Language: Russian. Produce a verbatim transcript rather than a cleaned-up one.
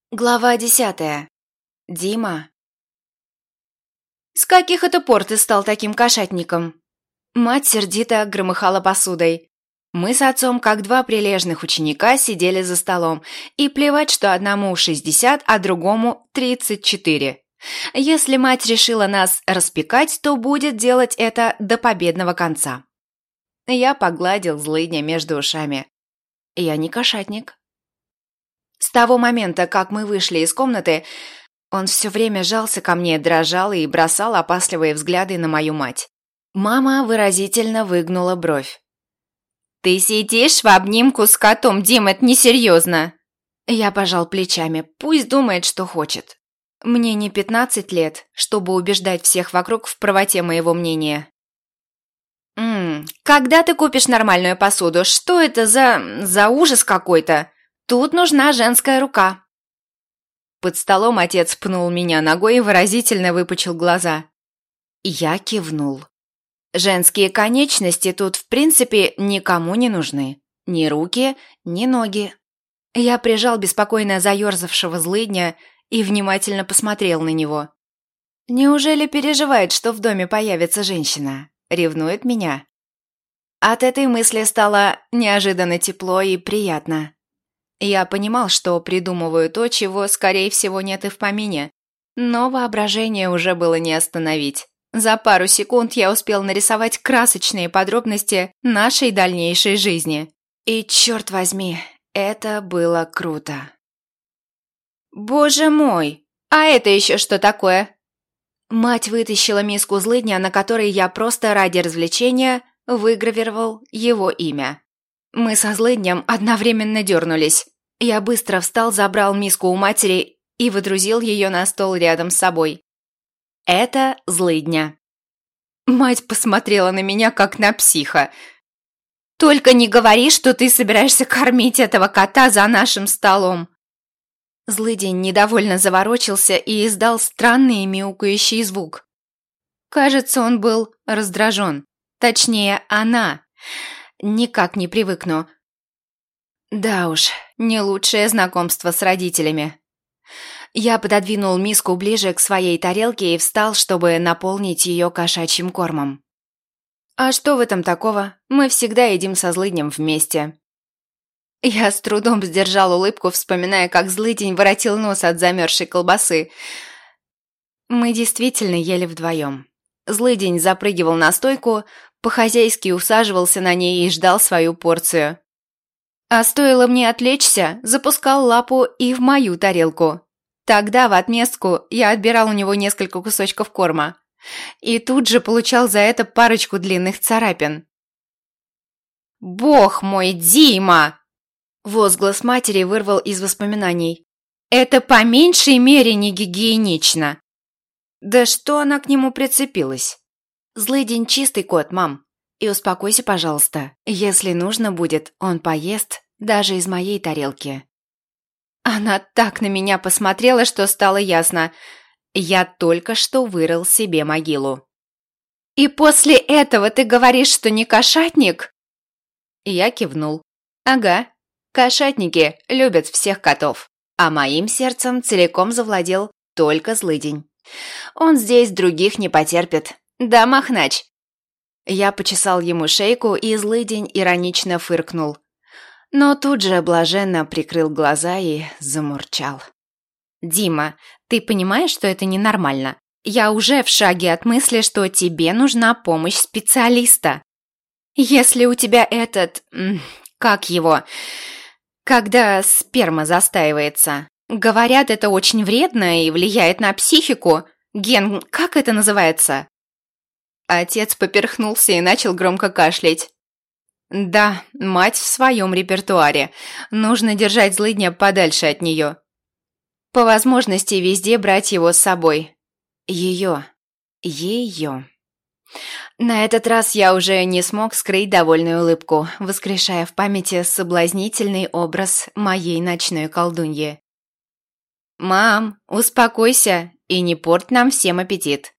Глава десятая. Дима. «С каких это пор ты стал таким кошатником?» Мать сердито громыхала посудой. Мы с отцом, как два прилежных ученика, сидели за столом, и плевать, что одному шестьдесят, а другому тридцать четыре. Если мать решила нас распекать, то будет делать это до победного конца. Я погладил злыдня между ушами. Я не кошатник. С того момента, как мы вышли из комнаты, он все время жался ко мне, дрожал и бросал опасливые взгляды на мою мать. Мама выразительно выгнула бровь. «Ты сидишь в обнимку с котом, Дим, это несерьезно!» Я пожал плечами, пусть думает, что хочет. Мне не пятнадцать лет, чтобы убеждать всех вокруг в правоте моего мнения. «Ммм, когда ты купишь нормальную посуду? Что это за... за ужас какой-то? Тут нужна женская рука». Под столом отец пнул меня ногой и выразительно выпучил глаза. Я кивнул. Женские конечности тут, в принципе, никому не нужны. Ни руки, ни ноги. Я прижал беспокойно заерзавшего злыдня и внимательно посмотрел на него. Неужели переживает, что в доме появится женщина? Ревнует меня? От этой мысли стало неожиданно тепло и приятно. Я понимал, что придумываю то, чего, скорее всего, нет и в помине, но воображение уже было не остановить. За пару секунд я успел нарисовать красочные подробности нашей дальнейшей жизни. И, черт возьми, это было круто. «Боже мой! А это еще что такое?» Мать вытащила миску злыдня, на которой я просто ради развлечения выгравировал его имя. Мы со злыднем одновременно дернулись. Я быстро встал, забрал миску у матери и выдрузил ее на стол рядом с собой. Это злыдня. Мать посмотрела на меня, как на психа. «Только не говори, что ты собираешься кормить этого кота за нашим столом!» Злыдень недовольно заворочился и издал странный мяукающий звук. Кажется, он был раздражен. Точнее, она. Никак не привыкну. Да уж, не лучшее знакомство с родителями. Я пододвинул миску ближе к своей тарелке и встал, чтобы наполнить ее кошачьим кормом. А что в этом такого? Мы всегда едим со злыднем вместе. Я с трудом сдержал улыбку, вспоминая, как злыдень воротил нос от замерзшей колбасы. Мы действительно ели вдвоем. Злыдень запрыгивал на стойку, по-хозяйски усаживался на ней и ждал свою порцию. А стоило мне отвлечься, запускал лапу и в мою тарелку. Тогда в отместку я отбирал у него несколько кусочков корма. И тут же получал за это парочку длинных царапин. «Бог мой, Дима!» Возглас матери вырвал из воспоминаний. «Это по меньшей мере не гигиенично!» «Да что она к нему прицепилась?» «Злыдень чистый кот, мам. И успокойся, пожалуйста. Если нужно будет, он поест даже из моей тарелки». Она так на меня посмотрела, что стало ясно. Я только что вырыл себе могилу. «И после этого ты говоришь, что не кошатник?» Я кивнул. «Ага, кошатники любят всех котов, а моим сердцем целиком завладел только злыдень. Он здесь других не потерпит. Да, Махнач?» Я почесал ему шейку, и злыдень иронично фыркнул. Но тут же блаженно прикрыл глаза и замурчал. «Дима, ты понимаешь, что это ненормально? Я уже в шаге от мысли, что тебе нужна помощь специалиста. Если у тебя этот... как его... когда сперма застаивается. Говорят, это очень вредно и влияет на психику. Ген... как это называется?» Отец поперхнулся и начал громко кашлять. Да, мать в своем репертуаре. Нужно держать злыдня подальше от нее. По возможности везде брать его с собой. Ее. Ее. На этот раз я уже не смог скрыть довольную улыбку, воскрешая в памяти соблазнительный образ моей ночной колдуньи. «Мам, успокойся и не порть нам всем аппетит.